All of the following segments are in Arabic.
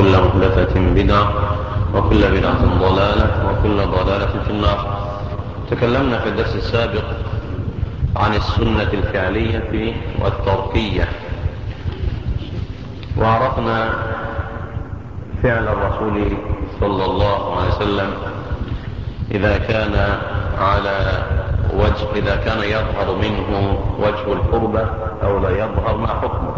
وكل محدثة بدعة وكل بدعة ضلالة وكل ضلالة في النار. تكلمنا في الدرس السابق عن السنة الفعلية والتركية، وعرفنا فعل الرسول صلى الله عليه وسلم إذا كان يظهر منه وجه القربة أو لا يظهر ما حكمه.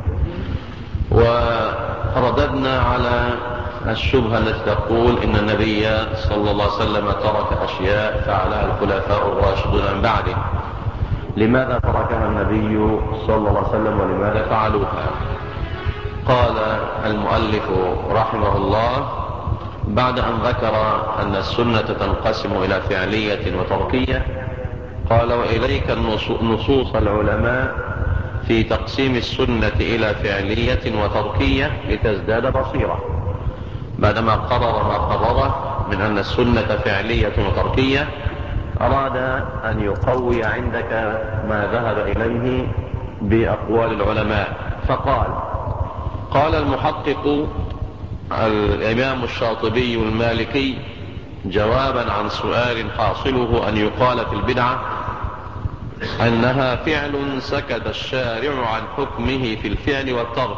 ورددنا على الشبهة التي تقول إن النبي صلى الله عليه وسلم ترك أشياء فعلها الخلفاء الراشدون من بعده. لماذا تركها النبي صلى الله عليه وسلم ولماذا فعلوها؟ قال المؤلف رحمه الله بعد أن ذكر أن السنة تنقسم إلى فعلية وتركية، قال: وإليك نصوص العلماء في تقسيم السنة إلى فعلية وتركية لتزداد بصيرة. بعدما قرر ما قرره من أن السنة فعلية وتركية، أراد أن يقوي عندك ما ذهب إليه بأقوال العلماء، قال المحقق الإمام الشاطبي المالكي جوابا عن سؤال حاصله أن يقال في البدعة أنها فعل سكت الشارع عن حكمه في الفعل والترك،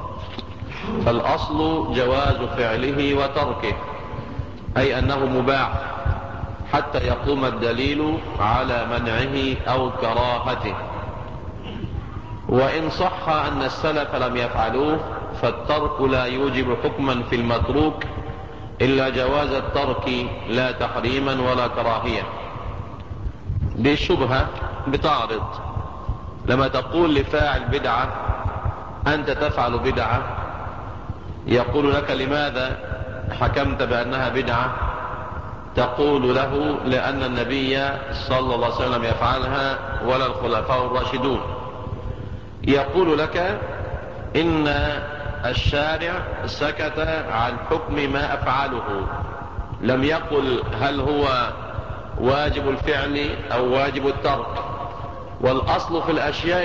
فالأصل جواز فعله وتركه، أي أنه مباح حتى يقوم الدليل على منعه أو كراهته. وإن صح أن السلف لم يفعلوه فالترك لا يوجب حكما في المتروك إلا جواز الترك لا تحريما ولا كراهية. دي الشبهة بتعرض لما تقول لفاعل بدعة أنت تفعل بدعة، يقول لك: لماذا حكمت بأنها بدعة؟ تقول له: لأن النبي صلى الله عليه وسلم يفعلها ولا الخلفاء الراشدون. يقول لك: إن الشارع سكت عن حكم ما أفعله، لم يقل هل هو واجب الفعل أو واجب الترك، والأصل في الأشياء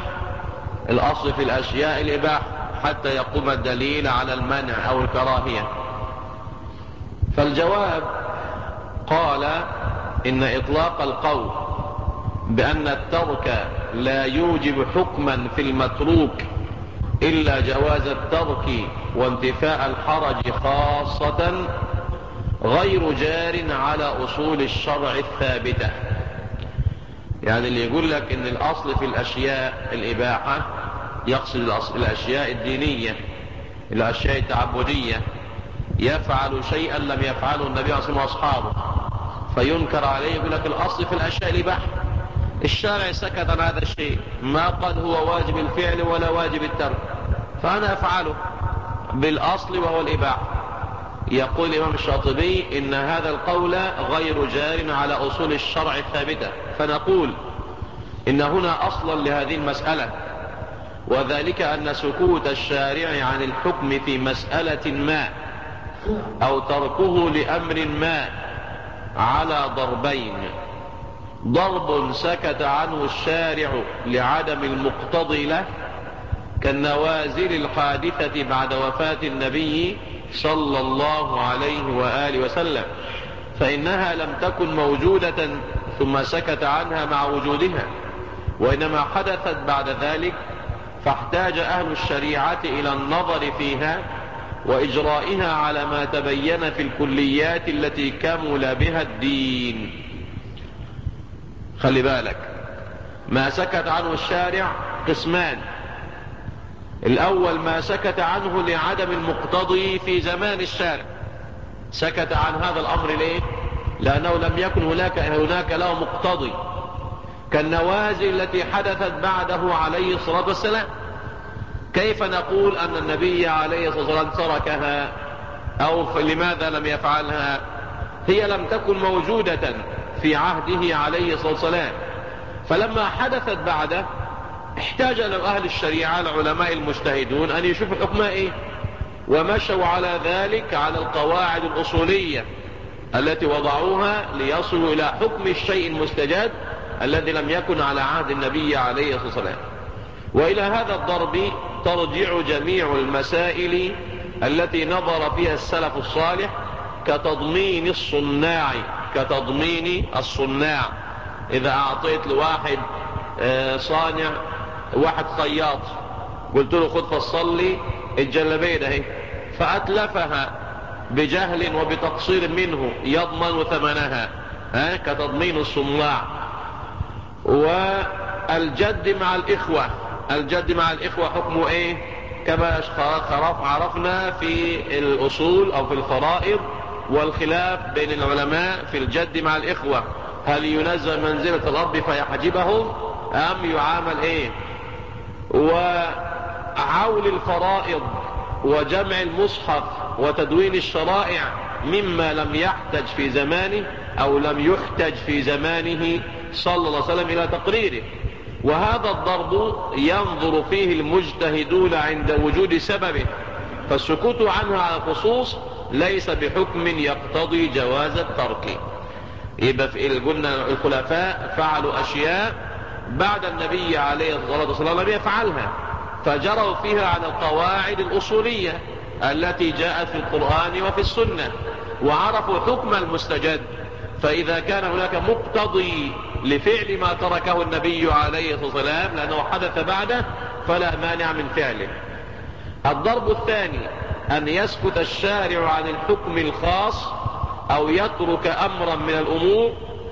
الإباحة حتى يقوم الدليل على المنع أو الكراهية. فالجواب قال: إن إطلاق القول بأن الترك لا يوجب حكما في المتروك إلا جواز الترك وانتفاء الحرج خاصة غير جار على أصول الشرع الثابتة. يعني اللي يقول لك إن الأصل في الأشياء الإباحة يقصد الأشياء الدينية، الأشياء التعبدية. يفعل شيئا لم يفعله النبي صلى الله عليه وسلم وأصحابه فينكر عليه، يقول لك الأصل في الأشياء الإباحة، الشارع سكت عن هذا الشيء، ما قال هو واجب الفعل ولا واجب الترك، فأنا أفعله بالأصل وهو الإباحة. يقول الإمام الشاطبي إن هذا القول غير جار على أصول الشرع الثابتة، فنقول إن هنا أصلا لهذه المسألة، وذلك أن سكوت الشارع عن الحكم في مسألة ما أو تركه لأمر ما على ضربين: ضرب سكت عنه الشارع لعدم المقتضي له كالنوازل الحادثة بعد وفاة النبي صلى الله عليه وآله وسلم، فإنها لم تكن موجودة ثم سكت عنها مع وجودها، وإنما حدثت بعد ذلك، فاحتاج أهل الشريعة إلى النظر فيها وإجرائها على ما تبين في الكليات التي كمل بها الدين. خلي بالك، ما سكت عنه الشارع قسمان: الأول ما سكت عنه لعدم المقتضي في زمان الشارع، سكت عن هذا الأمر ليه؟ لأنه لم يكن هناك له مقتضي، كالنوازل التي حدثت بعده عليه الصلاة والسلام. كيف نقول أن النبي عليه الصلاة والسلام تركها أو لماذا لم يفعلها؟ هي لم تكن موجودة في عهده عليه الصلاة والسلام، فلما حدثت بعده احتاج أهل الشريعة العلماء المجتهدون أن يشوفوا حكمها إيه، ومشوا على ذلك على القواعد الأصولية التي وضعوها ليصلوا إلى حكم الشيء المستجد الذي لم يكن على عهد النبي عليه الصلاة والسلام. وإلى هذا الضرب ترجع جميع المسائل التي نظر فيها السلف الصالح كتضمين الصناع. كتضمين الصناع، إذا أعطيت لواحد صانع، واحد خياط، قلت له خد فصل لي الجلابيه ده، فأتلفها بجهل وبتقصير منه يضمن ثمنها، كتضمين الصناع. والجد مع الإخوة، الجد مع الإخوة حكمه إيه؟ كما عرفنا في الأصول أو في الفرائض، والخلاف بين العلماء في الجد مع الإخوة، هل ينزل منزلة الأرض فيحجبهم أم يعامل إيه؟ وعول الفرائض وجمع المصحف وتدوين الشرائع مما لم يحتج في زمانه أو لم يحتج في زمانه صلى الله عليه وسلم إلى تقريره. وهذا الضرب ينظر فيه المجتهدون عند وجود سببه، فالسكوت عنه على الخصوص ليس بحكم يقتضي جواز الترك. يبقى قلنا الخلفاء فعلوا أشياء بعد النبي عليه الصلاة والسلام لم يفعلها، فجروا فيها على القواعد الأصولية التي جاءت في القرآن وفي السنة، وعرفوا حكم المستجد. فإذا كان هناك مقتضي لفعل ما تركه النبي عليه الصلاة والسلام لأنه حدث بعده، فلا مانع من فعله. الضرب الثاني أن يسكت الشارع عن الحكم الخاص أو يترك أمرا من الأمور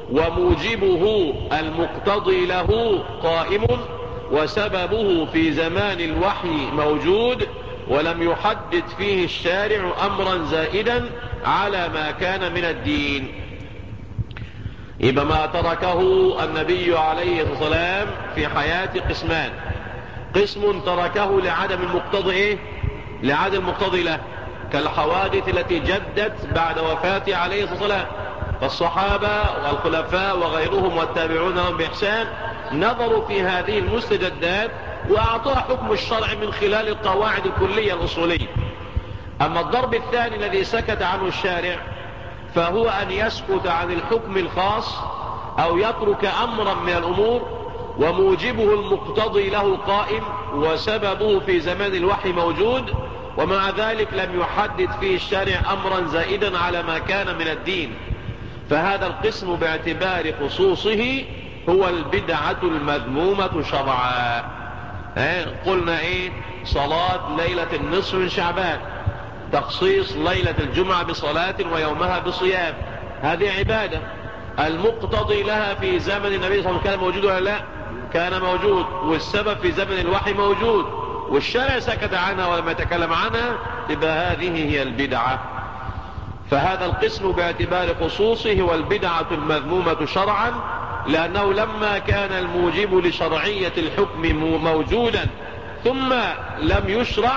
وموجبه المقتضي له قائم وسببه في زمان الوحي موجود، ولم يحدد فيه الشارع أمرا زائدا على ما كان من الدين. يبقى ما تركه النبي عليه الصلاة والسلام في حياة قسمان: قسم تركه لعدم المقتضي لعدم المقتضي له، كالحوادث التي جدت بعد وفاته عليه الصلاة والسلام، فالصحابة والخلفاء وغيرهم والتابعون لهم بإحسان نظروا في هذه المستجدات وأعطوها حكم الشرع من خلال القواعد الكلية الأصولية. أما الضرب الثاني الذي سكت عنه الشارع فهو أن يسكت عن الحكم الخاص أو يترك أمرا من الأمور وموجبه المقتضي له قائم وسببه في زمان الوحي موجود، ومع ذلك لم يحدد فيه الشارع أمرا زائدا على ما كان من الدين، فهذا القسم باعتبار خصوصه هو البدعة المذمومة شرعا. قلنا صلاة ليلة النصف من شعبان، تخصيص ليلة الجمعة بصلاة ويومها بصيام، هذه عبادة. المقتضي لها في زمن النبي صلى الله عليه وسلم كان موجود ولا لا؟ كان موجود، والسبب في زمن الوحي موجود، والشرع سكت عنها ولم يتكلم عنها، يبقى هذه هي البدعة. فهذا القسم باعتبار خصوصه هو البدعة المذمومة شرعا، لأنه لما كان الموجب لشرعية الحكم موجودا ثم لم يشرع،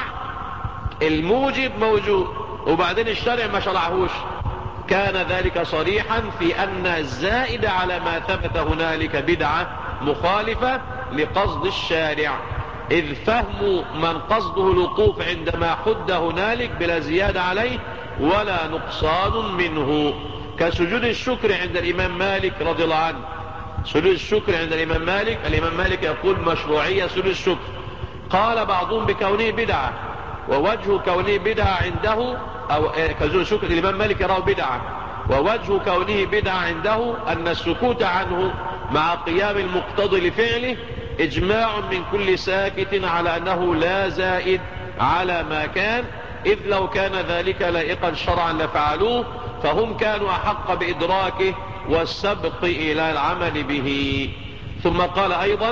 الموجب موجود وبعدين الشرع ما شرعهوش، كان ذلك صريحا في أن الزائد على ما ثبت هنالك بدعة مخالفة لقصد الشارع، إذ فهم من قصده الوقوف عندما حد هنالك بلا زيادة عليه ولا نقصان منه، كسجود الشكر عند الإمام مالك رضي الله عنه. سجود الشكر عند الإمام مالك، الإمام مالك يقول مشروعية سجود الشكر، قال بعضهم بكونه بدعة، ووجه كونه بدعة عنده أو كسجود الشكر الإمام مالك يراه بدعة، ووجه كونه بدعة عنده أن السكوت عنه مع قيام المقتضي لفعله إجماع من كل ساكت على أنه لا زائد على ما كان، إذ لو كان ذلك لائقا شرعا لفعلوه، فهم كانوا أحق بإدراكه والسبق إلى العمل به. ثم قال أيضا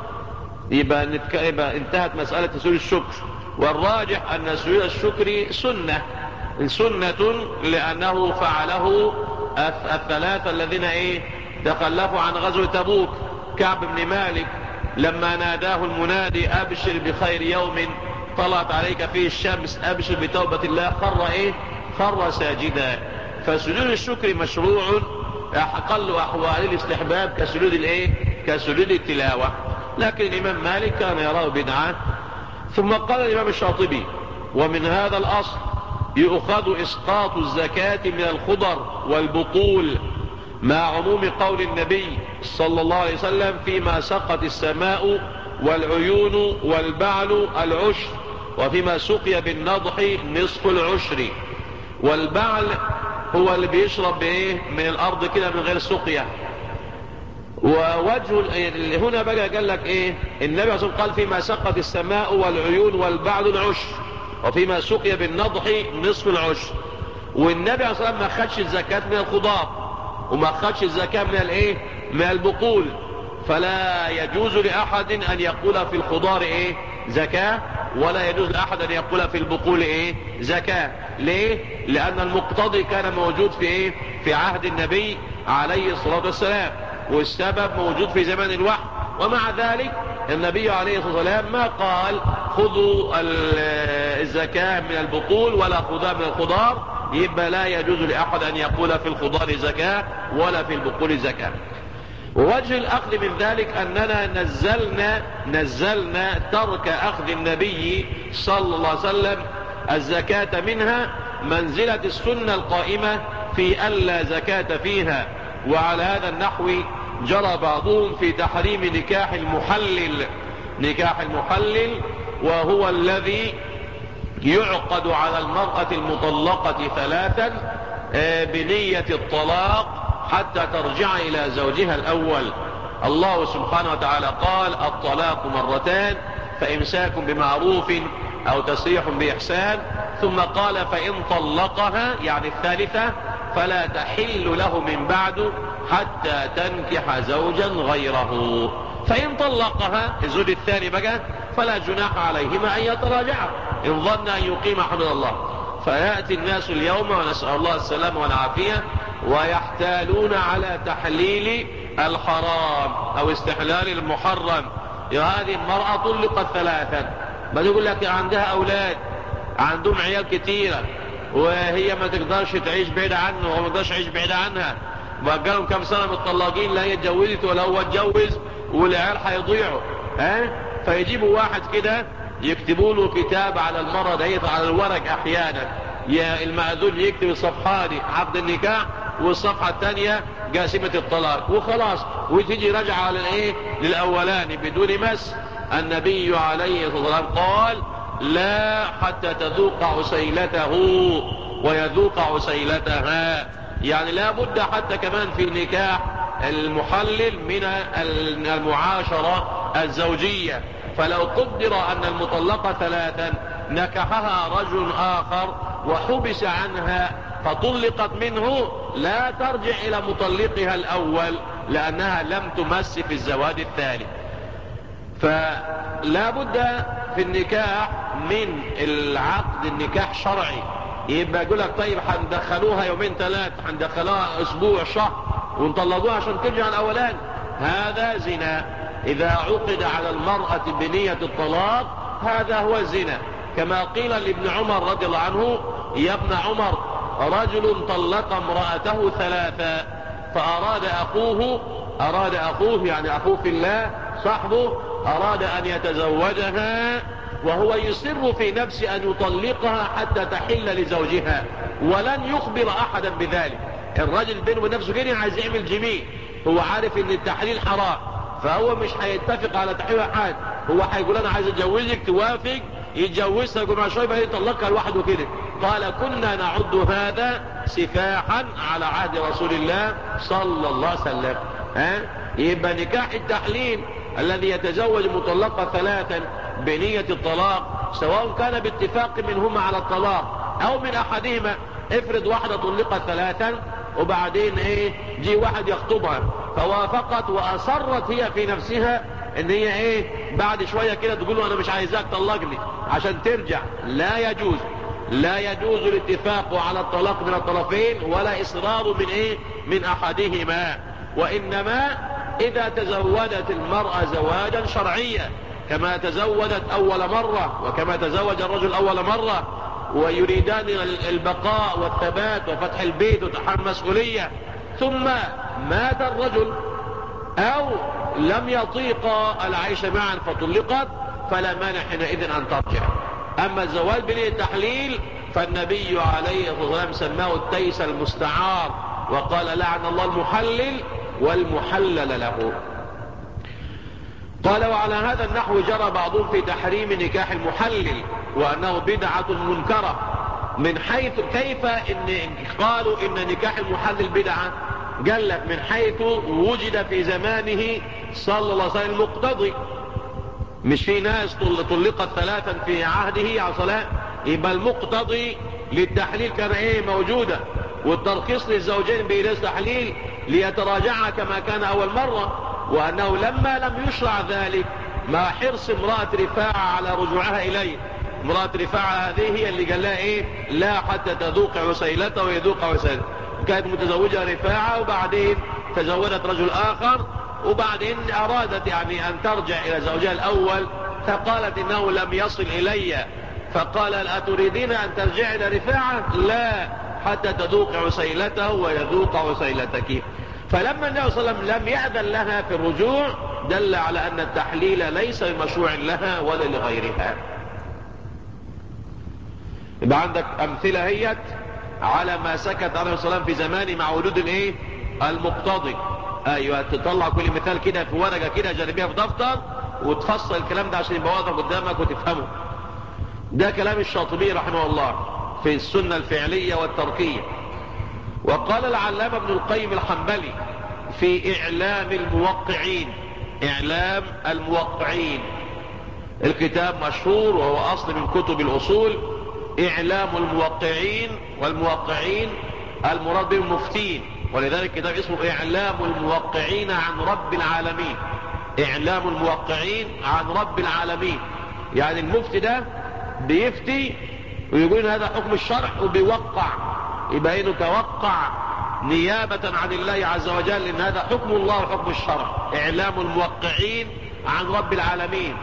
يبقى انتهت مسألة سجود الشكر، والراجح أن سجود الشكر سنة لأنه فعله الثلاثة الذين تخلفوا عن غزوة تبوك. كعب بن مالك لما ناداه المنادي أبشر بخير يوم طلعت عليك فيه الشمس أبشر بتوبة الله، خر ساجدا. فسجود الشكر مشروع أقل أحوال الاستحباب كسجود التلاوة، لكن الإمام مالك كان يراه بدعة. ثم قال الإمام الشاطبي: ومن هذا الأصل يؤخذ إسقاط الزكاة من الخضر والبطول مع عموم قول النبي صلى الله عليه وسلم فيما سقت السماء والعيون والبعل العشر وفيما سقي بالنضح نصف العشر. والبعل هو اللي بيشرب بايه من الارض كده من غير سقيا. ووجه هنا بقى قال لك ايه؟ النبي عليه الصلاة والسلام قال فيما سقت السماء والعيون والبعل العشر، وفيما سقي بالنضح نصف العشر. والنبي عليه الصلاة والسلام ما خدش الزكاة من الخضار وما خدش الزكاة من الايه؟ من البقول. فلا يجوز لأحد أن يقول في الخضار ايه؟ زكاة، ولا يجوز لأحد أن يقول في البقول ايه؟ زكاة. ليه؟ لأن المقتضي كان موجود في ايه؟ في عهد النبي عليه الصلاة والسلام، والسبب موجود في زمن الوحي. ومع ذلك النبي عليه الصلاة والسلام ما قال خذوا الزكاة من البقول ولا خذها من الخضار. يبقى لا يجوز لأحد أن يقول في الخضار زكاة ولا في البقول زكاة. ووجه الأخذ من ذلك أننا نزلنا ترك أخذ النبي صلى الله عليه وسلم الزكاة منها منزلة السنة القائمة في ألا زكاة فيها. وعلى هذا النحو جرى بعضهم في تحريم نكاح المحلل، وهو الذي يعقد على المرأة المطلقة 3 بنية الطلاق حتى ترجع إلى زوجها الأول. الله سبحانه وتعالى قال الطلاق مرتان، فإمساك بمعروف أو تسريح بإحسان. ثم قال فإن طلقها يعني الثالثة فلا تحل له من بعد حتى تنكح زوجا غيره. فإن طلقها الزوج الثاني بقى فلا جناح عليهما أن يتراجعا إن ظن أن يقيم حدود الله. فيأتي الناس اليوم ونسأل الله السلامة والعافية ويحتالون على تحليل الحرام أو استحلال المحرم. يا هذه المرأة طلقت 3، بل يقول لك عندها أولاد، عندهم عيال كتيرة، وهي ما تقدرش تعيش بعيد عنه وما تقدرش تعيش بعيد عنها. بقالهم كم سنة متطلقين، لا هي اتجوزت ولا هو اتجوز، والعيال هيضيعوا. فيجيبوا واحد كده يكتبوا له كتاب على المرة ديت على الورق. احيانا يا المأذون يكتب الصفحة دي عقد النكاح والصفحة الثانية قاسمة الطلاق وخلاص، وتيجي رجع على الايه؟ للاولاني بدون مس. النبي عليه الصلاة والسلام قال لا حتى تذوق عسيلته ويذوق عسيلتها. يعني لا بد حتى كمان في نكاح المحلل من المعاشرة الزوجية. فلو قدر أن المطلقة 3 نكحها رجل آخر وحبس عنها فطلقت منه، لا ترجع إلى مطلقها الأول لأنها لم تمس في الزواج الثاني. فلا بد في النكاح من العقد النكاح شرعي. يبقى يقول لك طيب هندخلوها 2-3، هندخلوها أسبوع شهر ونطلقوها عشان ترجع الأولان. هذا زنا. إذا عقد على المرأة بنية الطلاق هذا هو الزنا. كما قيل لابن عمر رضي الله عنه يا ابن عمر رجل طلق امرأته 3 فأراد أخوه يعني أخوه في الله صاحبه أراد أن يتزوجها وهو يصر في نفسه أن يطلقها حتى تحل لزوجها ولن يخبر أحدا بذلك. الرجل بينه وبين نفسه كده عايز يعمل جميل، هو عارف ان التحليل حرام، فهو مش هيتفق على تحليل حاجة. هو هيقول انا عايز اتجوزك، توافق يتجوزها، يقول مع شويه يطلقها لوحده كده. قال كنا نعد هذا سفاحا على عهد رسول الله صلى الله عليه وسلم. يبقى نكاح التحليل الذي يتزوج مطلقة 3 بنية الطلاق سواء كان باتفاق منهما على الطلاق او من احدهما. افرض واحدة طلقت 3 وبعدين جي واحد يخطبها فوافقت واصرت هي في نفسها ان هي بعد شوية كده تقول له انا مش عايزاك طلقني عشان ترجع. لا يجوز الاتفاق على الطلاق من الطرفين ولا اصرار من احدهما. وانما اذا تزوجت المرأة زواجا شرعيا كما تزوجت اول مرة وكما تزوج الرجل اول مرة ويريدان البقاء والثبات وفتح البيت وتحمل مسؤولية، ثم مات الرجل او لم يطيقا العيش معا فطلقت، فلا مانع حينئذ ان ترجع. اما الزواج بنية التحليل فالنبي عليه الصلاة والسلام سماه التيس المستعار وقال لعن الله المحلل والمحلل له. قال وعلى هذا النحو جرى بعضهم في تحريم نكاح المحلل وأنه بدعة منكرة. من حيث كيف قالوا إن نكاح المحلل بدعة؟ قال لك من حيث وجد في زمانه صلى الله عليه وسلم المقتضي. مش في ناس طلقت 3 في عهده على صلاة، يبقى المقتضي للتحليل كان موجودة، والترخيص للزوجين بإجازة تحليل ليتراجعها كما كان أول مرة. وأنه لما لم يشرع ذلك مع حرص امرأة رفاعة على رجوعها إليه. امرأة رفاعة هذه هي اللي قال لها لا حتى تذوق عسيلته ويذوق عسيلته. كانت متزوجة رفاعة وبعدين تزوجت رجل آخر، وبعدين أرادت أن ترجع إلى زوجها الأول، فقالت إنه لم يصل إلي، فقال أتريدين أن ترجع إلى رفاعة؟ لا، حتى تذوق عسيلته ويذوق عسيلتك. فلما النبي صلى الله عليه وسلم لم يأذن لها في الرجوع دل على أن التحليل ليس بمشروع لها ولا لغيرها. يبقى عندك أمثلة هيت على ما سكت عليه الصلاة والسلام في زمانه مع وجود المقتضي. أيوة، تطلع كل مثال كده في ورقة كده جانبيها في دفتر وتفصل الكلام ده عشان يبقى واضح قدامك وتفهمه. ده كلام الشاطبي رحمه الله في السنة الفعلية والتركية. وقال العلامة ابن القيم الحنبلي في إعلام الموقعين، إعلام الموقعين الكتاب مشهور وهو أصل من كتب الأصول، إعلام الموقعين، والموقعين المراد بالمفتين، ولذلك كتاب اسمه إعلام الموقعين عن رب العالمين. إعلام الموقعين عن رب العالمين، يعني المفتي ده بيفتي ويقول هذا حكم الشرع وبيوقع، يبقى انه توقع نيابة عن الله عز وجل ان هذا حكم الله وحكم الشرع. إعلام الموقعين عن رب العالمين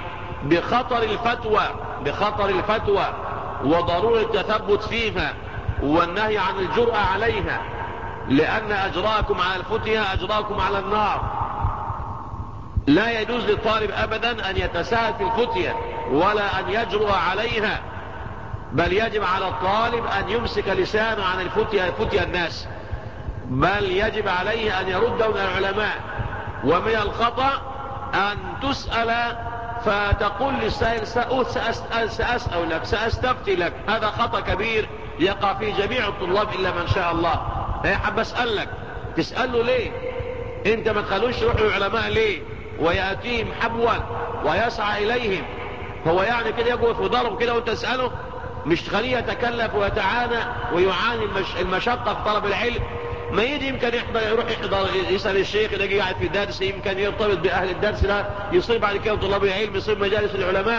بخطر الفتوى وضرورة التثبت فيها والنهي عن الجرأة عليها، لأن أجراكم على الفتية أجراكم على النار. لا يجوز للطالب أبدا أن يتساهل في الفتية ولا أن يجرؤ عليها، بل يجب على الطالب أن يمسك لسانه عن فتية الناس، بل يجب عليه أن يرده إلى العلماء. ومن الخطأ أن تسأل فتقول للسائل سأسأل لك، سأستفتي لك. هذا خطأ كبير يقع فيه جميع الطلاب إلا من شاء الله. حب أسألك، تسأله ليه؟ انت ما تخلوش يروحوا العلماء ليه ويأتيهم حبوا ويسعى إليهم؟ هو يعني كده يقف في ضرب كده وانت تسأله؟ مش تخليه يتكلف ويتعانى ويعاني المشقة في طلب العلم؟ ما يجي يمكن يروح يحضر يسأل الشيخ اللي قاعد في الدرس، يمكن يرتبط بأهل الدرس ده، يصير بعد كده طلاب العلم، يصير مجالس العلماء.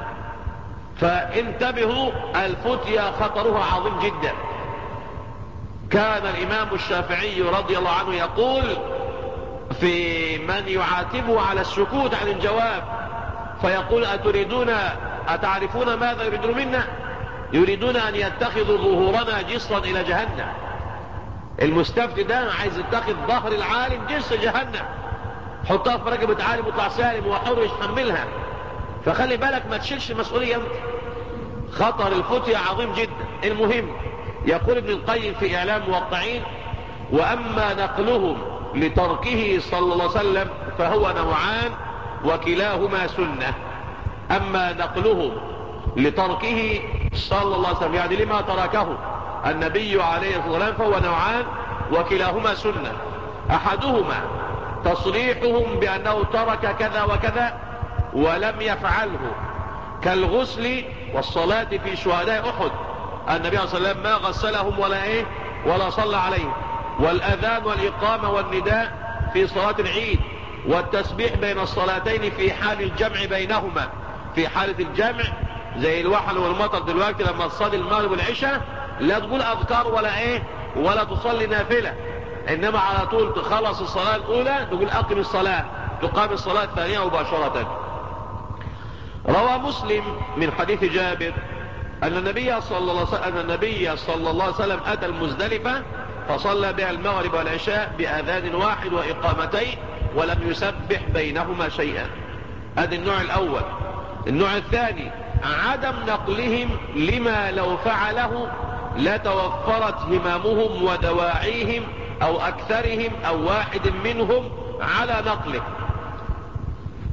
فانتبهوا، الفتية خطرها عظيم جدا. كان الإمام الشافعي رضي الله عنه يقول في من يعاتبه على السكوت عن الجواب، فيقول أتعرفون ماذا يريدون منا؟ يريدون أن يتخذوا ظهورنا جسرا إلى جهنم. المستفتي ده عايز يتخذ ظهر العالم جسر جهنم، حطها في رقبة عالم ويطلع سالم وحر يتحملها. فخلي بالك ما تشيلش مسؤولية انت. خطر الفتية عظيم جدا. المهم، يقول ابن القيم في إعلام الموقعين: وأما نقلهم لتركه صلى الله عليه وسلم فهو نوعان وكلاهما سنة. أما نقلهم لتركه صلى الله عليه وسلم، يعني لما تركه النبي عليه الصلاة والسلام، فهو نوعان وكلاهما سنة. أحدهما تصريحهم بأنه ترك كذا وكذا ولم يفعله، كالغسل والصلاة في شهداء أحد، النبي صلى الله عليه وسلم ما غسلهم ولا صلى عليهم، والأذان والإقامة والنداء في صلاة العيد، والتسبيح بين الصلاتين في حال الجمع بينهما. في حالة الجمع زي الوحل والمطر دلوقتي لما تصلي المغرب والعشاء لا تقول أذكار ولا تصلي نافلة، إنما على طول تخلص الصلاة الأولى تقول أقم الصلاة، تقام الصلاة الثانية مباشرة. روى مسلم من حديث جابر أن النبي صلى الله عليه وسلم أتى المزدلفة فصلى بها المغرب والعشاء بأذان واحد وإقامتين ولم يسبح بينهما شيئا. هذا النوع الأول. النوع الثاني عدم نقلهم لما لو فعله لتوفرت هممهم ودواعيهم أو أكثرهم أو واحد منهم على نقله.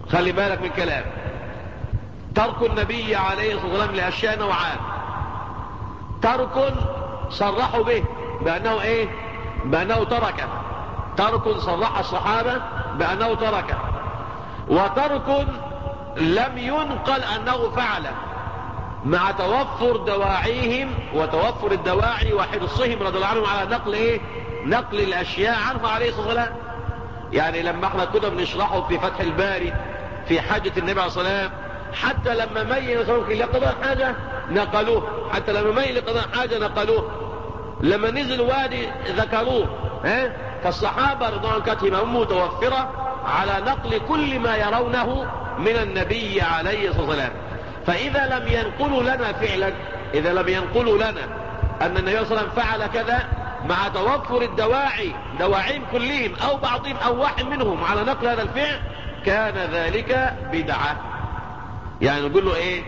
خلي بالك من كلام. ترك النبي عليه الصلاة والسلام لأشياء نوعان: ترك صرحوا به بأنه ايه؟ بأنه تركه، ترك صرح الصحابة بأنه تركه، وترك لم ينقل أنه فعله مع توفر دواعيهم وتوفر الدواعي وحرصهم رضي الله عنهم على نقل ايه؟ نقل الأشياء عنه عليه الصلاة والسلام. يعني لما احنا كنا بنشرحه في فتح الباري في حجة النبي عليه الصلاة والسلام، حتى لما ميل لقضاء حاجة نقلوه، حتى لما ميل لقضاء حاجة نقلوه، لما نزل وادي ذكروه. فالصحابة رضي الله عنهم كانت همهم متوفرة على نقل كل ما يرونه من النبي عليه الصلاة والسلام. فإذا لم ينقلوا لنا فعلا، إذا لم ينقلوا لنا أن النبي صلى الله عليه وسلم فعل كذا مع توفر الدواعي، دواعيهم كلهم أو بعضهم أو واحد منهم على نقل هذا الفعل، كان ذلك بدعة. يعني نقول له ايه؟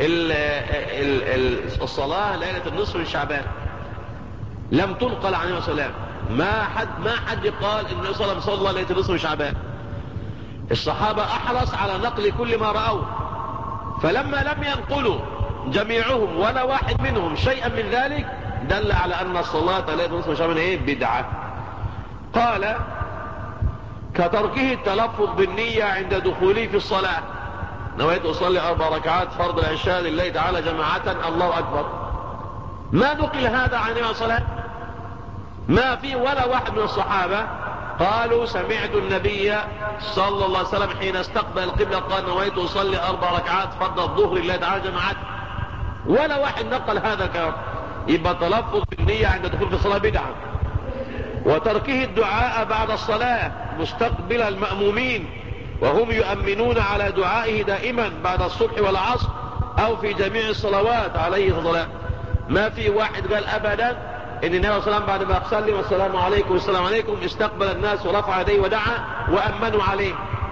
الصلاة ليلة النصف من شعبان لم تنقل عن النبي صلى الله عليه وسلم، ما حد قال ان النبي صلى الله عليه وسلم صلى ليلة النصف من شعبان. الصحابة احرص على نقل كل ما رأوه، فلما لم ينقلوا جميعهم ولا واحد منهم شيئا من ذلك دل على ان الصلاة ليلة النصف من شعبان ايه؟ بدعة. قال: كتركه التلفظ بالنية عند دخوله في الصلاة، نويت أصلي 4 ركعات فرض العشاء لله تعالى جماعة، الله أكبر. ما نقل هذا عن النبي صلى الله عليه وسلم، ما في ولا واحد من الصحابة قالوا سمعت النبي صلى الله عليه وسلم حين استقبل القبلة قال نويت أصلي 4 ركعات فرض الظهر لله تعالى جماعة، ولا واحد نقل هذا الكلام. يبقى تلفظ بالنية عند دخول في الصلاة بدعة. وتركه الدعاء بعد الصلاة مستقبل المأمومين وهم يؤمنون على دعائه دائما بعد الصبح والعصر أو في جميع الصلوات عليه الصلاة والسلام. ما في واحد قال أبدا إن النبي صلى الله عليه وسلم بعد ما سلم والسلام عليكم والسلام عليكم استقبل الناس ورفع يديه ودعا وأمنوا عليه.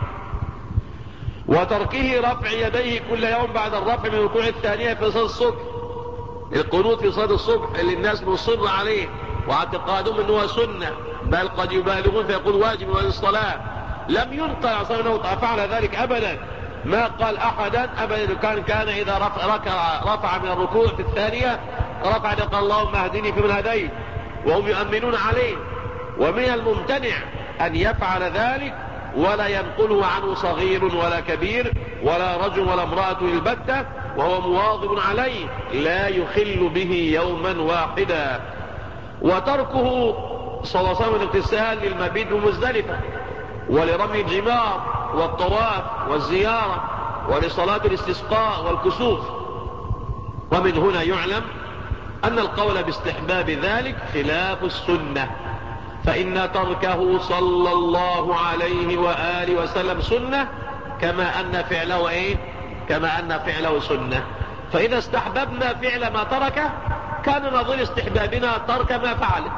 وتركه رفع يديه كل يوم بعد الرفع من الركوع الثانية في صلاة الصبح، القنوت في صلاة الصبح اللي الناس مصر عليه واعتقادهم انه سنة، بل قد يبالغون فيقول واجب من الصلاة. لم ينقل عن صلى الله فعل ذلك ابدا، ما قال احدا ابدا. كان اذا رفع من الركوع في الثانية رفع قال اللهم اهدني فيمن هديت وهم يؤمنون عليه. ومن الممتنع ان يفعل ذلك ولا ينقله عنه صغير ولا كبير ولا رجل ولا امرأة البتة، وهو مواظب عليه لا يخل به يوما واحدا. وتركه صلى الله عليه وسلم الاغتسال للمبيت بمزدلفة ولرمي الجمار والطواف والزيارة ولصلاة الاستسقاء والكسوف. ومن هنا يعلم أن القول باستحباب ذلك خلاف السنة، فإن تركه صلى الله عليه وآله وسلم سنة كما أن فعله إيه؟ كما أن فعله سنة. فإذا استحببنا فعل ما تركه كان نظير استحبابنا ترك ما فعله.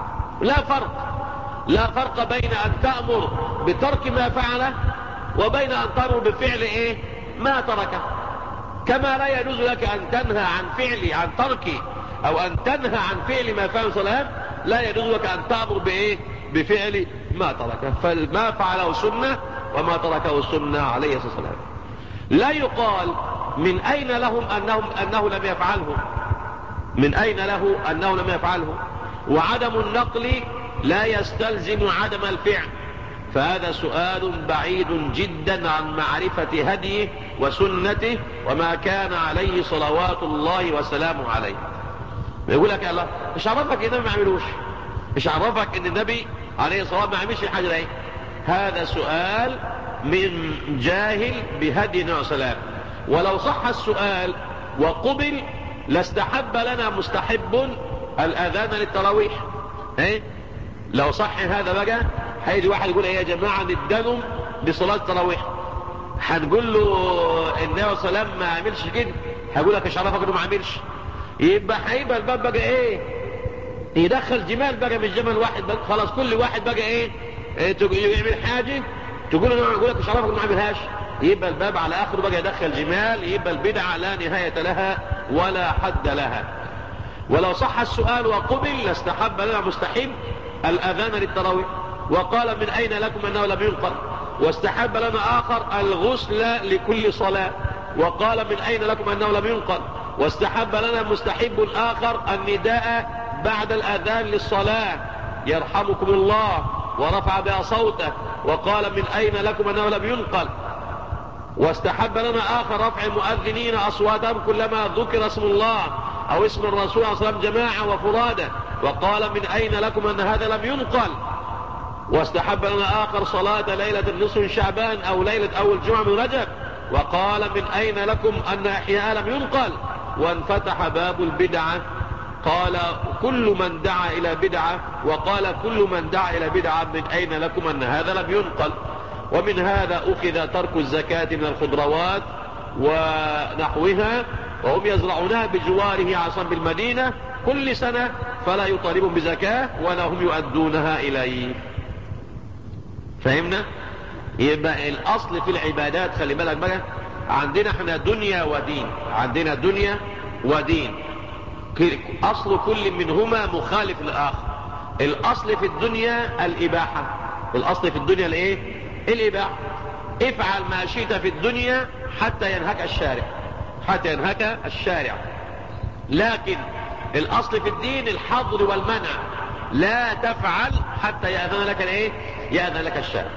لا فرق بين أن تأمر بترك ما فعله وبين أن تأمر بفعل إيه؟ ما تركه. كما لا يجوز لك أن تنهى عن ترك أو أن تنهى عن فعل ما فعله صلى الله عليه وسلم، لا يجوز لك أن تأمر بإيه؟ بفعل ما تركه. فما فعله سنة وما تركه السنة عليه الصلاة والسلام. لا يقال من أين لهم أنه لم يفعله، من أين له أنه لم يفعله. وعدم النقل لا يستلزم عدم الفعل، فهذا سؤال بعيد جدا عن معرفة هديه وسنته وما كان عليه صلوات الله وسلامه عليه. يقول لك يا الله مش عرفك ان النبي ما عملوش، مش عرفك ان النبي عليه الصلاة والسلام ما عملش الحاجة دي. هذا سؤال من جاهل بهدي النبي صلى الله عليه وسلم. ولو صح السؤال وقبل لاستحب لنا مستحب الأذان للتراويح. لو صح هذا بقى هيجي واحد يقول يا جماعة ندنم بصلاة التراويح، هنقول له النبي صلى الله عليه وسلم ما عملش كده، هيقول لك ايش عرفك انه ما عملش. يبقى هيبقى الباب بقى ايه؟ يدخل جمال بقى مش جمل واحد بقى. خلاص كل واحد بقى ايه يعمل حاجة تقول له يقول لك مش عرفك انه ما عملهاش، يبقى الباب على اخره بقى يدخل جمال، يبقى البدعة لا نهاية لها ولا حد لها. ولو صح السؤال وقبل لاستحب لنا مستحب الأذان للتراويح. وقال من أين لكم أنه لم ينقل؟ واستحب لنا آخر الغسل لكل صلاة، وقال من أين لكم أنه لم ينقل. واستحب لنا مستحب آخر النداء بعد الأذان للصلاة يرحمكم الله، ورفع بها صوته، وقال من أين لكم أنه لم ينقل. واستحب لنا آخر رفع المؤذنين أصواتهم كلما ذكر اسم الله أو اسم الرسول صلى الله عليه وسلم جماعة وفرادى، وقال من أين لكم أن هذا لم ينقل. واستحب لنا آخر صلاة ليلة النصف من شعبان أو ليلة أول جمعة من رجب، وقال من أين لكم أن إحياء لم ينقل. وانفتح باب البدعة، قال كل من دعا إلى بدعة، وقال كل من دعا إلى بدعة من أين لكم أن هذا لم ينقل. ومن هذا أخذ ترك الزكاة من الخضروات ونحوها، وهم يزرعونها بجواره عصا بالمدينة كل سنة، فلا يطالبون بزكاة ولا هم يؤدونها إليه. فهمنا؟ يبقى الأصل في العبادات، خلي بالك بقى، عندنا احنا دنيا ودين، عندنا دنيا ودين، أصل كل منهما مخالف للآخر. الأصل في الدنيا الإباحة، الأصل في الدنيا الإيه؟ الإباحة. افعل ما شئت في الدنيا حتى ينهك الشارع، حتى ينهك الشارع. لكن الأصل في الدين الحظر والمنع، لا تفعل حتى يأذن لك الإيه؟ يأذن لك الشارع.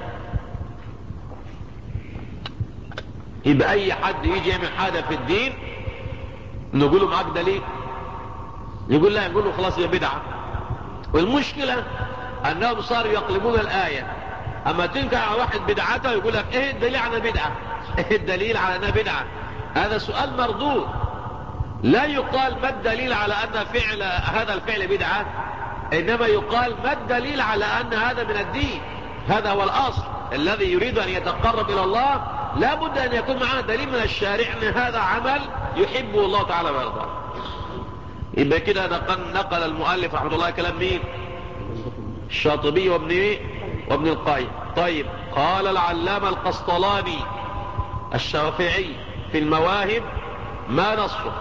يبقى أي حد يجي يعمل حاجة في الدين نقول له معاك دليل، يقول لا، نقول له خلاص هي بدعة. والمشكلة أنهم صاروا يقلبون الآية، أما تنكر على واحد بدعته يقول لك إيه الدليل على بدعة؟ إيه الدليل على أنها بدعة؟ هذا سؤال مردود. لا يقال ما الدليل على أن فعل هذا الفعل بدعة، إنما يقال ما الدليل على أن هذا من الدين. هذا هو الأصل. الذي يريد أن يتقرب إلى الله لا بد أن يكون معه دليل من الشارع أن هذا عمل يحبه الله تعالى ويرضاه. يبقى كده نقل المؤلف رحمه الله كلام مين؟ الشاطبي وابن القيم. طيب، قال العلامة القسطلاني الشافعي في المواهب ما نصه: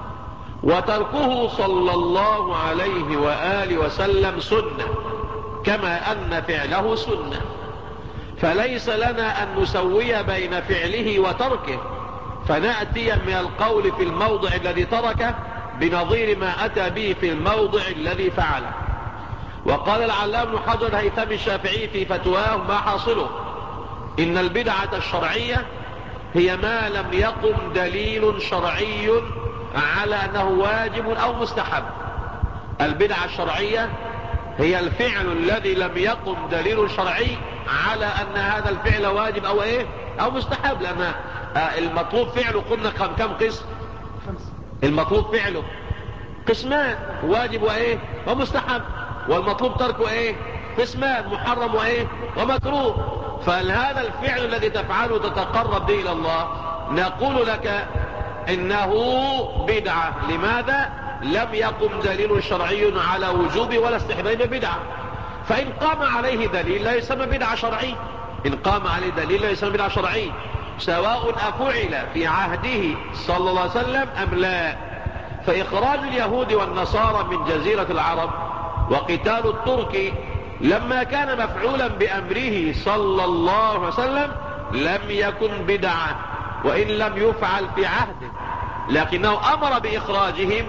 وتركه صلى الله عليه وآله وسلم سنة، كما أن فعله سنة، فليس لنا أن نسوي بين فعله وتركه، فنأتي من القول في الموضع الذي تركه بنظير ما أتى به في الموضع الذي فعله. وقال العلامة ابن حجر الهيثمي الشافعي في فتواه ما حاصله: إن البدعة الشرعية هي ما لم يقم دليل شرعي على أنه واجب أو مستحب. البدعة الشرعية هي الفعل الذي لم يقم دليل شرعي على أن هذا الفعل واجب أو إيه أو مستحب. لأن المطلوب فعله قلنا كم قسم؟ المطلوب فعله قسمان: واجب وإيه ومستحب. والمطلوب تركه إيه؟ قسمان: محرم وإيه ومكروه. فهذا الفعل الذي تفعله تتقرب به إلى الله نقول لك إنه بدعة. لماذا؟ لم يقم دليل شرعي على وجوب ولا استحباب بدعة. فإن قام عليه دليل لا يسمى بدعة شرعي، إن قام عليه دليل لا يسمى بدعة شرعي، سواء أفعل في عهده صلى الله عليه وسلم أم لا. فإخراج اليهود والنصارى من جزيرة العرب وقتال الترك لما كان مفعولا بأمره صلى الله عليه وسلم لم يكن بدعة، وإن لم يفعل في عهده، لكنه أمر بإخراجهم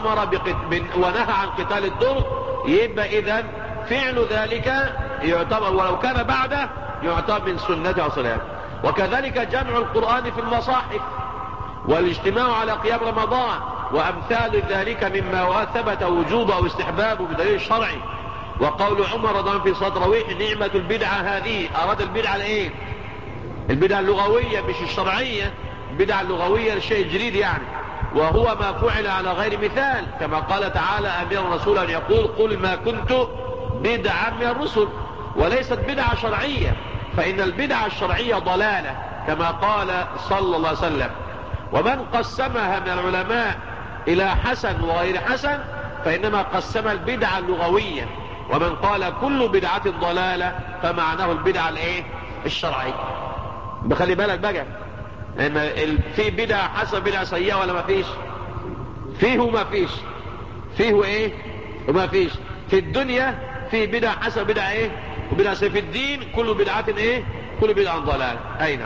ونهى عن قتال الترك. يبقى إذن فعل ذلك يعتبر ولو كان بعده يعتبر من سنته وصلاته. وكذلك جمع القرآن في المصاحف والاجتماع على قيام رمضان وأمثال ذلك مما ثبت وجوبه أو استحبابه بدليل شرعي. وقول عمر رضي الله عنه في صلاة التراويح: نعمة البدعة هذه. أراد البدعة الايه؟ البدعة اللغوية مش الشرعية. البدعة اللغوية الشيء الجديد يعني، وهو ما فعل على غير مثال، كما قال تعالى: أمر الرسول أن يقول قل ما كنت بدعا من الرسل. وليست بدعة شرعية، فإن البدعة الشرعية ضلالة كما قال صلى الله عليه وسلم. ومن قسمها من العلماء إلى حسن وغير حسن فإنما قسم البدعة اللغوية. ومن قال كل بدعة ضلالة فمعناه البدعة الايه الشرعية. بخلي بالك بقى ان في بدعة حسن بدعة سيئة ولا ما فيش؟ فيه وما فيش. فيه ايه وما فيش. في الدنيا في بدعة حسن بدعة ايه وبدعة سيئة. في الدين كل بدعة ايه كل بدعة ضلال. أين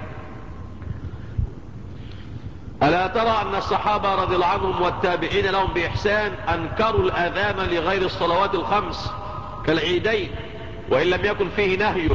ألا ترى أن الصحابة رضي الله عنهم والتابعين لهم بإحسان أنكروا الأذان لغير الصلوات الخمس كالعيدين وإن لم يكن فيه نهي،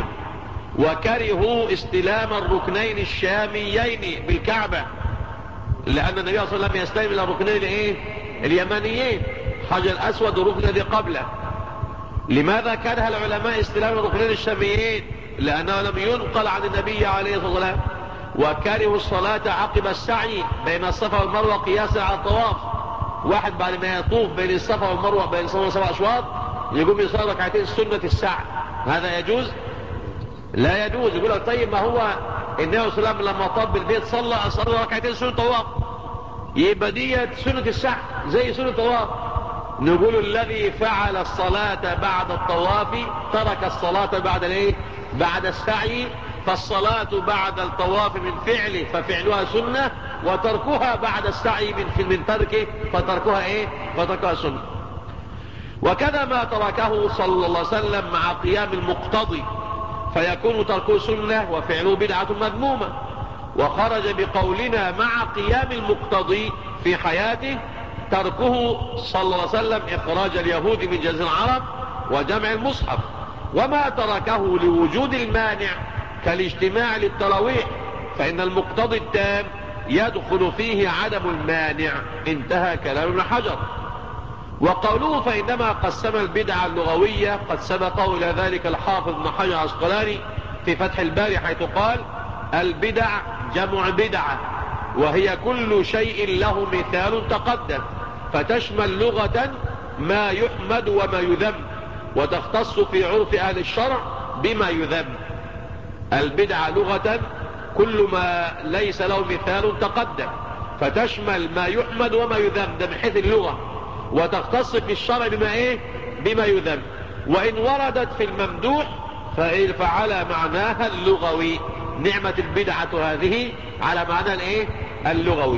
وكرهوا استلام الركنين الشاميين بالكعبة، لأن النبي صلى الله عليه وسلم يستلم إلى الركنين اليمانيين، حجر الأسود والركن الذي قبله. لماذا كره العلماء استلام الركنين الشاميين؟ لأنه لم ينقل عن النبي عليه الصلاة والسلام. وكرهوا الصلاة عقب السعي بين الصفا والمروة قياسا على الطواف. واحد بعد ما يطوف بين الصفا والمروة بين 7 أشواط يقوم يصلي ركعتين سنة السعي، هذا يجوز؟ لا يجوز. يقول لك طيب ما هو النبي صلى الله عليه وسلم لما طاب بالبيت صلى ركعتين سنة طواف، يبقى ديت سنة السعي زي سنة الطواف. نقول الذي فعل الصلاة بعد الطواف ترك الصلاة بعد بعد السعي، فالصلاة بعد الطواف من فعله ففعلها سنة، وتركها بعد السعي من تركه فتركها سنة. وكذا ما تركه صلى الله عليه وسلم مع قيام المقتضي فيكون تركه سنة وفعله بدعة مذمومة. وخرج بقولنا مع قيام المقتضي في حياته تركه صلى الله عليه وسلم إخراج اليهود من جزيرة العرب وجمع المصحف، وما تركه لوجود المانع كالاجتماع للتراويح فإن المقتضي التام يدخل فيه عدم المانع. انتهى كلام ابن حجر. وقوله فإنما قسم البدعة اللغوية قد سبقه إلى ذلك الحافظ ابن حجر العسقلاني في فتح الباري حيث قال البدع جمع بدعة وهي كل شيء له مثال تقدم، فتشمل لغة ما يحمد وما يذم، وتختص في عرف أهل الشرع بما يذم. البدعة لغة كل ما ليس له مثال تقدم، فتشمل ما يحمد وما يذم، ده من حيث اللغة، وتختص في الشرع بما يذم. وإن وردت في الممدوح فعلى معناها اللغوي. نعمة البدعة هذه على معنى اللغوي.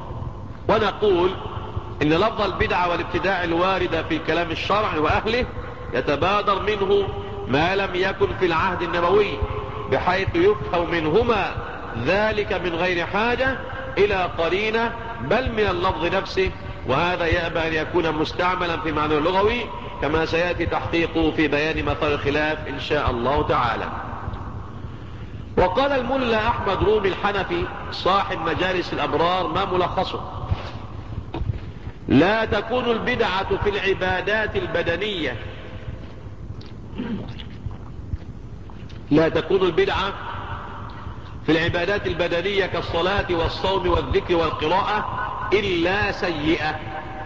ونقول إن لفظ البدعة والابتداع الواردة في كلام الشرع وأهله يتبادر منه ما لم يكن في العهد النبوي، بحيث يفهم منهما ذلك من غير حاجة إلى قرينة بل من اللفظ نفسه، وهذا يأبى أن يكون مستعملا في معنى اللغوي كما سيأتي تحقيقه في بيان مثار الخلاف إن شاء الله تعالى. وقال الملا أحمد رومي الحنفي صاحب مجالس الأبرار ما ملخصه: لا تكون البدعة في العبادات البدنية كالصلاة والصوم والذكر والقراءة إلا سيئة.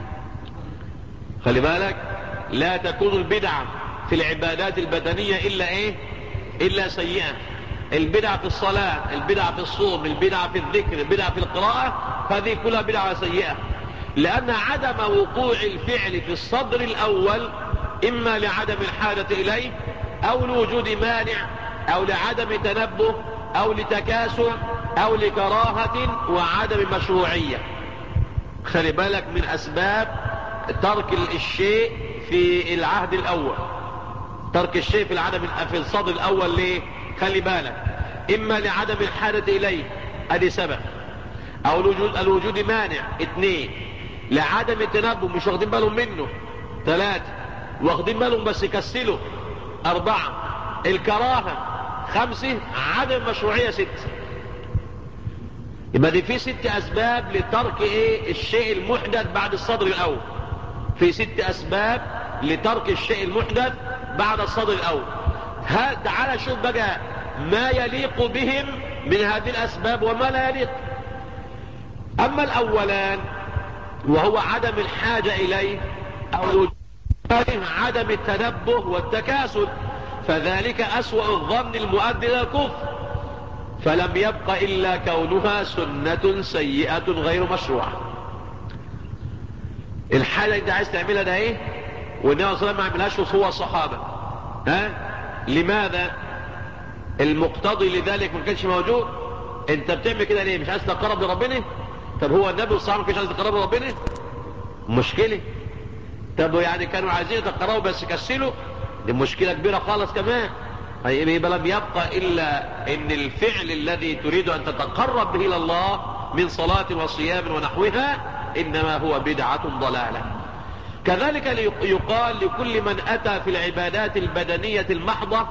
خلي بالك، لا تكون البدعة في العبادات البدنية إلا سيئة. البدعة في الصلاة، البدعة في الصوم، البدعة في الذكر، البدعة في القراءة، هذه كلها بدعة سيئة، لأن عدم وقوع الفعل في الصدر الأول إما لعدم الحاجة إليه أو لوجود مانع أو لعدم تنبه أو لتكاسل أو لكراهة وعدم مشروعية. خلي بالك من أسباب ترك الشيء في العهد الأول، ترك الشيء في الصدر الأول ليه؟ خلي بالك، إما لعدم الحاجة إليه أدي سبب، أو الوجود مانع 2، لعدم التنبه مش واخدين بالهم منه 3، واخدين بالهم بس يكسلوا 4، الكراهة 5، عدم مشروعية 6. يبقى دي في 6 أسباب لترك الشيء المحدث بعد الصدر الأول. في 6 أسباب لترك الشيء المحدث بعد الصدر الأول. تعال شوف بقى ما يليق بهم من هذه الأسباب وما لا يليق. أما الأولان وهو عدم الحاجة إليه أو عدم التنبه والتكاسل، فذلك أسوأ الظن المؤدي إلى الكفر، فلم يبق إلا كونها سنة سيئة غير مشروعة. الحالة اللي عايز تعملها ده والنبي صلى الله عليه وسلم ما عملهاش هو الصحابة. لماذا؟ المقتضي لذلك ما كانش موجود. انت بتعمل كده ليه؟ مش عايز تقرب لربنا؟ طب هو النبي والصحابة ما كانش عايز يقرب لربنا؟ مشكلة. طب يعني كانوا عايزين يتقربوا بس كسلوا؟ دي مشكلة كبيرة خالص كمان. يبقى لم يبقى إلا إن الفعل الذي تريد أن تتقرب به إلى الله من صلاة وصيام ونحوها إنما هو بدعة ضلالة. كذلك يقال لكل من أتى في العبادات البدنية المحضة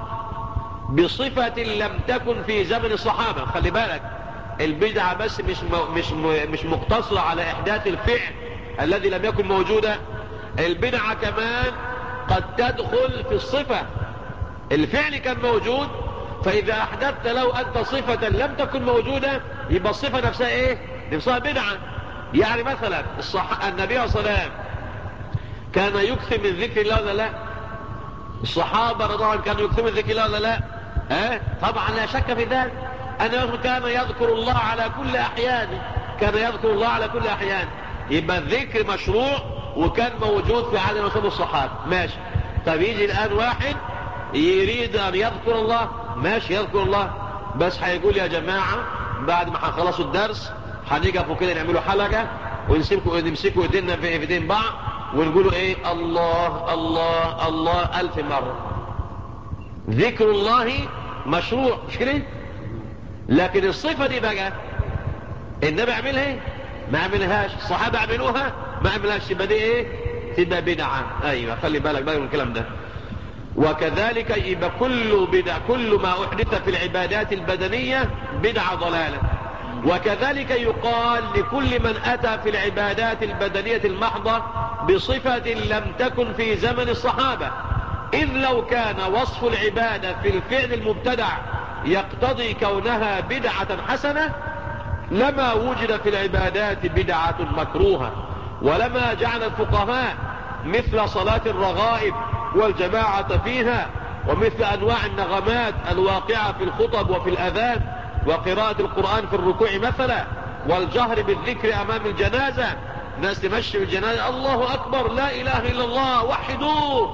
بصفة لم تكن في زمن الصحابة. خلي بالك، البدعة بس مش مقتصرة على إحداث الفعل الذي لم يكن موجودا، البدعة كمان قد تدخل في الصفة. الفعل كان موجود، فإذا أحدثت له أنت صفة لم تكن موجودة يبقى الصفة نفسها إيه؟ نفسها بدعة. يعني مثلا النبي صلى الله عليه وسلم كان يكثر من ذكر الله ولا لا؟ الصحابة رضي الله عنهم كانوا يكثرون من ذكر الله ولا لا؟ طبعا لا شك في ذلك. أنه كان يذكر الله على كل أحيانه، كان يذكر الله على كل أحيانه. يبقى الذكر مشروع وكان موجود في عهد رسول الصحابة، ماشي. طب يجي الآن واحد يريد أن يذكر الله، ماشي يذكر الله، بس هيقول يا جماعة بعد ما هنخلصوا الدرس هنقفوا كده نعملوا حلقة ونمسكوا ايدينا في ايدين بعض ونقولوا ايه؟ الله الله الله 1000 مرة. ذكر الله مشروع، مش كده؟ لكن الصفة دي بقى النبي عملها ايه؟ ما عملهاش. الصحابة عملوها ما عملهاش، يبقى دي ايه؟ تبقى بدعة. ايوه خلي بالك بقى من الكلام ده. وكذلك يبقى كل ما أحدث في العبادات البدنية بدعة ضلالة. وكذلك يقال لكل من أتى في العبادات البدنية المحضة بصفة لم تكن في زمن الصحابة، إذ لو كان وصف العبادة في الفعل المبتدع يقتضي كونها بدعة حسنة لما وجد في العبادات بدعة مكروهة، ولما جعل الفقهاء مثل صلاة الرغائب والجماعة فيها، ومثل أنواع النغمات الواقعة في الخطب وفي الأذان، وقراءة القرآن في الركوع مثلا، والجهر بالذكر أمام الجنازة. الناس تمشي بالجنازة الله أكبر لا إله إلا الله وحدوه،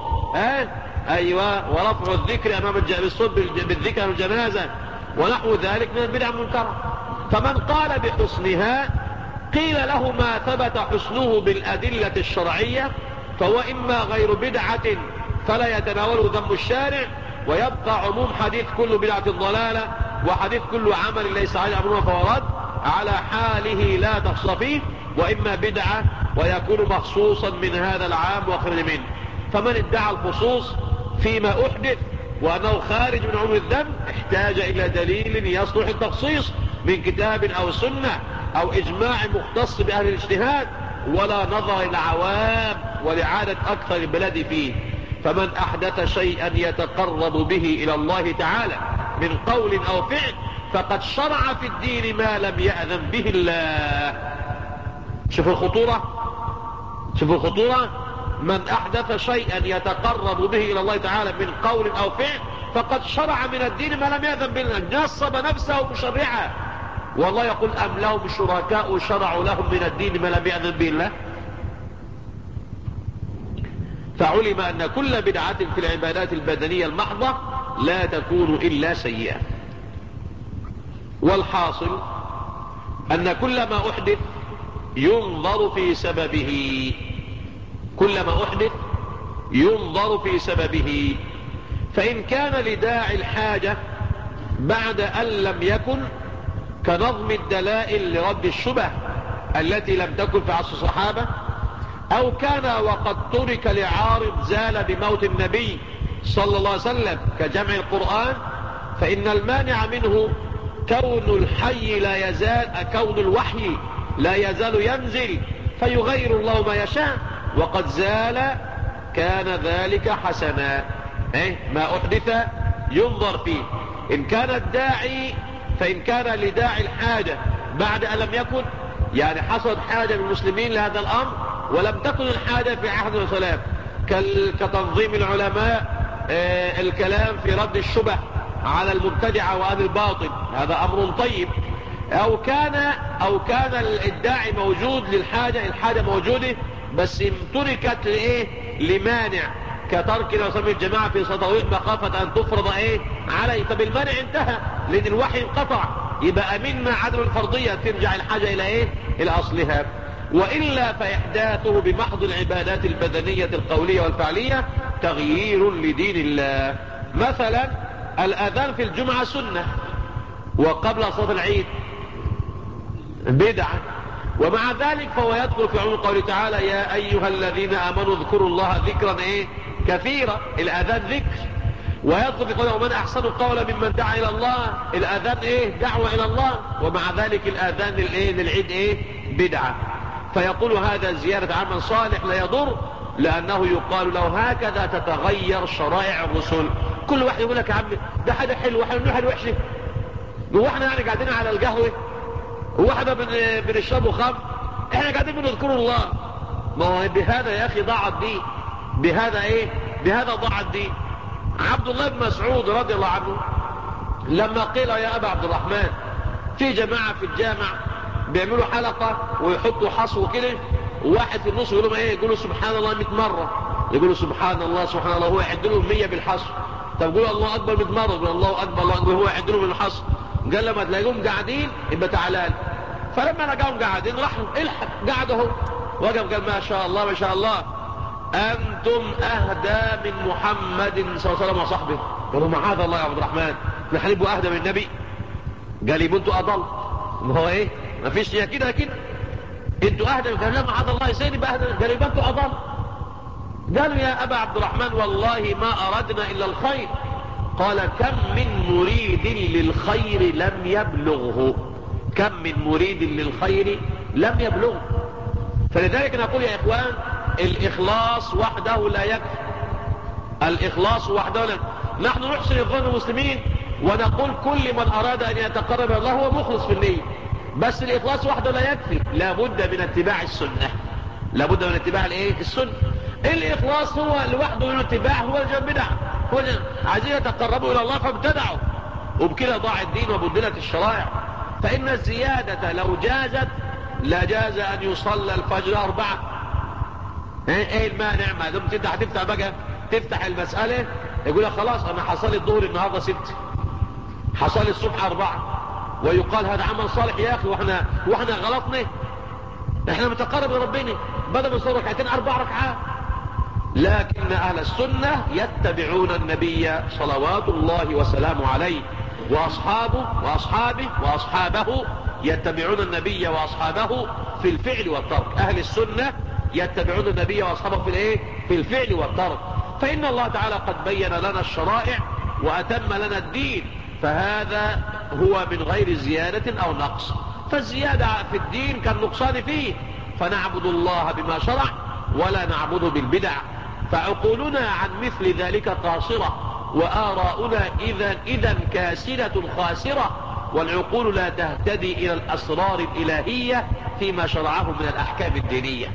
أيوة، ورفع الذكر أمام الصوت بالذكر الجنازة ونحو ذلك من البدع المنكرة. فمن قال بحسنها قيل له ما ثبت حسنه بالأدلة الشرعية فهو إما غير بدعة فلا يتناوله ذم الشارع، ويبقى عموم حديث كل بدعة ضلالة وحديث كل عمل ليس عليه أمرنا فهو رد على حاله لا تخص فيه، وإما بدعة ويكون مخصوصا من هذا العام وخرج منه. فمن ادعى الخصوص فيما أحدث وأنه خارج من عموم الذنب احتاج إلى دليل يصلح التخصيص من كتاب أو سنة أو إجماع مختص بأهل الاجتهاد، ولا نظر للعوام ولعادة أكثر البلاد فيه. فمن أحدث شيئا يتقرب به إلى الله تعالى من قول أو فعل فقد شرع في الدين ما لم يأذن به الله. شوفوا الخطورة، شوفوا الخطورة. من أحدث شيئا يتقرب به إلى الله تعالى من قول أو فعل فقد شرع من الدين ما لم يأذن به الله، نصب نفسه مشرعا. والله يقول أم لهم شركاء شرعوا لهم من الدين ما لم يأذن به الله. فعلم أن كل بدعة في العبادات البدنية المحضة لا تكون إلا سيئة. والحاصل أن كل ما أحدث ينظر في سببه، كل ما أحدث ينظر في سببه. فإن كان لداعي الحاجة بعد أن لم يكن كنظم الدلائل لرد الشبه التي لم تكن في عصر الصحابة، أو كان وقد ترك لعارض زال بموت النبي صلى الله عليه وسلم كجمع القرآن، فإن المانع منه كون الحي لا يزال، كون الوحي لا يزال ينزل فيغير الله ما يشاء، وقد زال كان ذلك حسنا. ما أحدث ينظر فيه. إن كان الداعي، فإن كان لداعي الحاجة بعد أن لم يكن، يعني حصلت حاجة للمسلمين لهذا الأمر ولم تكن الحاجة في عهد الرسول كتنظيم العلماء، الكلام في رد الشبه على المبتدعة وأهل الباطل، هذا أمر طيب. أو كان الداعي موجود للحاجة، الحاجة موجودة بس تركت لإيه؟ لمانع، كترك نصب الجماعة في صدويق مخافة أن تفرض عليه. طب المانع انتهى لأن الوحي انقطع، يبقى منا عدم الفرضية ترجع الحاجة إلى إلى أصلها. وإلا فإحداثه بمحض العبادات البدنية القولية والفعلية تغيير لدين الله. مثلا الأذان في الجمعة سنة، وقبل صلاة العيد بدعة، ومع ذلك فهو يدخل في عموم قوله تعالى يا أيها الذين آمنوا اذكروا الله ذكرا كثيرا، الأذان ذكر. ويدخل في قوله ومن أحسن قولا ممن دعا إلى الله، الأذان دعوة إلى الله، ومع ذلك الأذان للعيد بدعة. فيقول هذا زيادة عمل صالح لا يضر، لأنه يقال له هكذا تتغير شرائع الرسل. كل واحد يقول لك يا عم ده حاجة حلوة وحاجة وحشة، هو احنا يعني قاعدين على القهوة، هو احنا بنشربوا خمر، احنا قاعدين بنذكر الله. ما هو بهذا يا اخي ضاع الدين، بهذا ضاع الدين. عبد الله بن مسعود رضي الله عنه لما قيل يا ابا عبد الرحمن في جماعة في الجامع بيعملوا حلقة ويحطوا حصو كده، وواحد في النص يقول لهم يقولوا سبحان الله 100 مرة، يقولوا سبحان الله سبحان الله، هو يعد لهم 100 بالحصو. طب يقولوا الله اكبر 100 مرة، يقولوا الله اكبر الله اكبر، هو يعد لهم بالحصو. قال لما تلاقيهم قاعدين يبقى تعالى. فلما لقاهم قاعدين راح الحق قعدوا هو، وقف قال ما شاء الله ما شاء الله انتم اهدى من محمد صلى الله عليه وسلم وصحبه. قالوا معاذ الله يا عبد الرحمن نحن نبقى اهدى من النبي؟ قال يبقى انتوا اضل. ما هو ما فيش يا كده انتوا اهدى. قال لا معاذ الله يسيني باهدى. قال يبقى انتوا اضل. قالوا يا ابا عبد الرحمن والله ما اردنا الا الخير. قال كم من مريد للخير لم يبلغه، كم من مريد للخير لم يبلغه. فلذلك نقول يا اخوان الاخلاص وحده لا يكفي، الاخلاص وحده لا. نحن نحسن الظن المسلمين ونقول كل من اراد ان يتقرب الى الله هو مخلص في النية، بس الاخلاص وحده لا يكفي، لابد من اتباع السنة، لابد من اتباع السنة. الاخلاص هو لوحده من اتباع هو البدع، هو عايزين يتقربوا الى الله فابتدعوا، وبكده ضاع الدين وبدلت الشرائع. فان الزيادة لو جازت لجاز ان يصلى الفجر 4. ايه المانع؟ ما دام انت هتفتح بقى تفتح المسألة يقول لك خلاص انا حصل الظهر النهاردة 6، حصل الصبح 4، ويقال هذا عمل صالح يا اخي واحنا غلطنا، احنا متقرب لربنا بدل ما نصلي ركعتين 4 ركعات. لكن اهل السنة يتبعون النبي صلوات الله وسلامه عليه، واصحابه يتبعون النبي واصحابه في الفعل والترك. اهل السنة يتبعون النبي واصحابه في الفعل والترك. فان الله تعالى قد بين لنا الشرائع واتم لنا الدين، فهذا هو من غير زيادة او نقص. فالزيادة في الدين كالنقصان فيه، فنعبد الله بما شرع ولا نعبده بالبدع. فعقولنا عن مثل ذلك قاصرة، وآراؤنا إذا كاسلة خاسرة، والعقول لا تهتدي إلى الأسرار الإلهية فيما شرعه من الأحكام الدينية.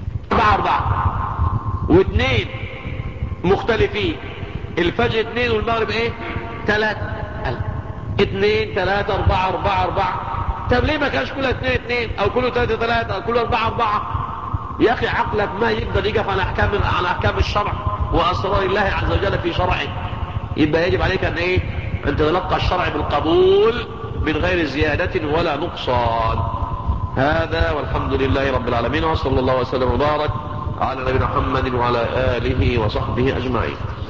4 و2 مختلفين، الفجر 2 والمغرب 3، 2 3 4 4 4. طب ليه ما كانش كله 2 2 او كله 3 3 او كله 4 4؟ يا اخي عقلك ما يقدر يقف على احكام الشرع واسرار الله عز وجل في شرعه. يبقى يجب عليك ان تتلقى الشرع بالقبول من غير زيادة ولا نقصان. هذا والحمد لله رب العالمين، وصلى الله وسلم وبارك على نبينا محمد وعلى آله وصحبه أجمعين.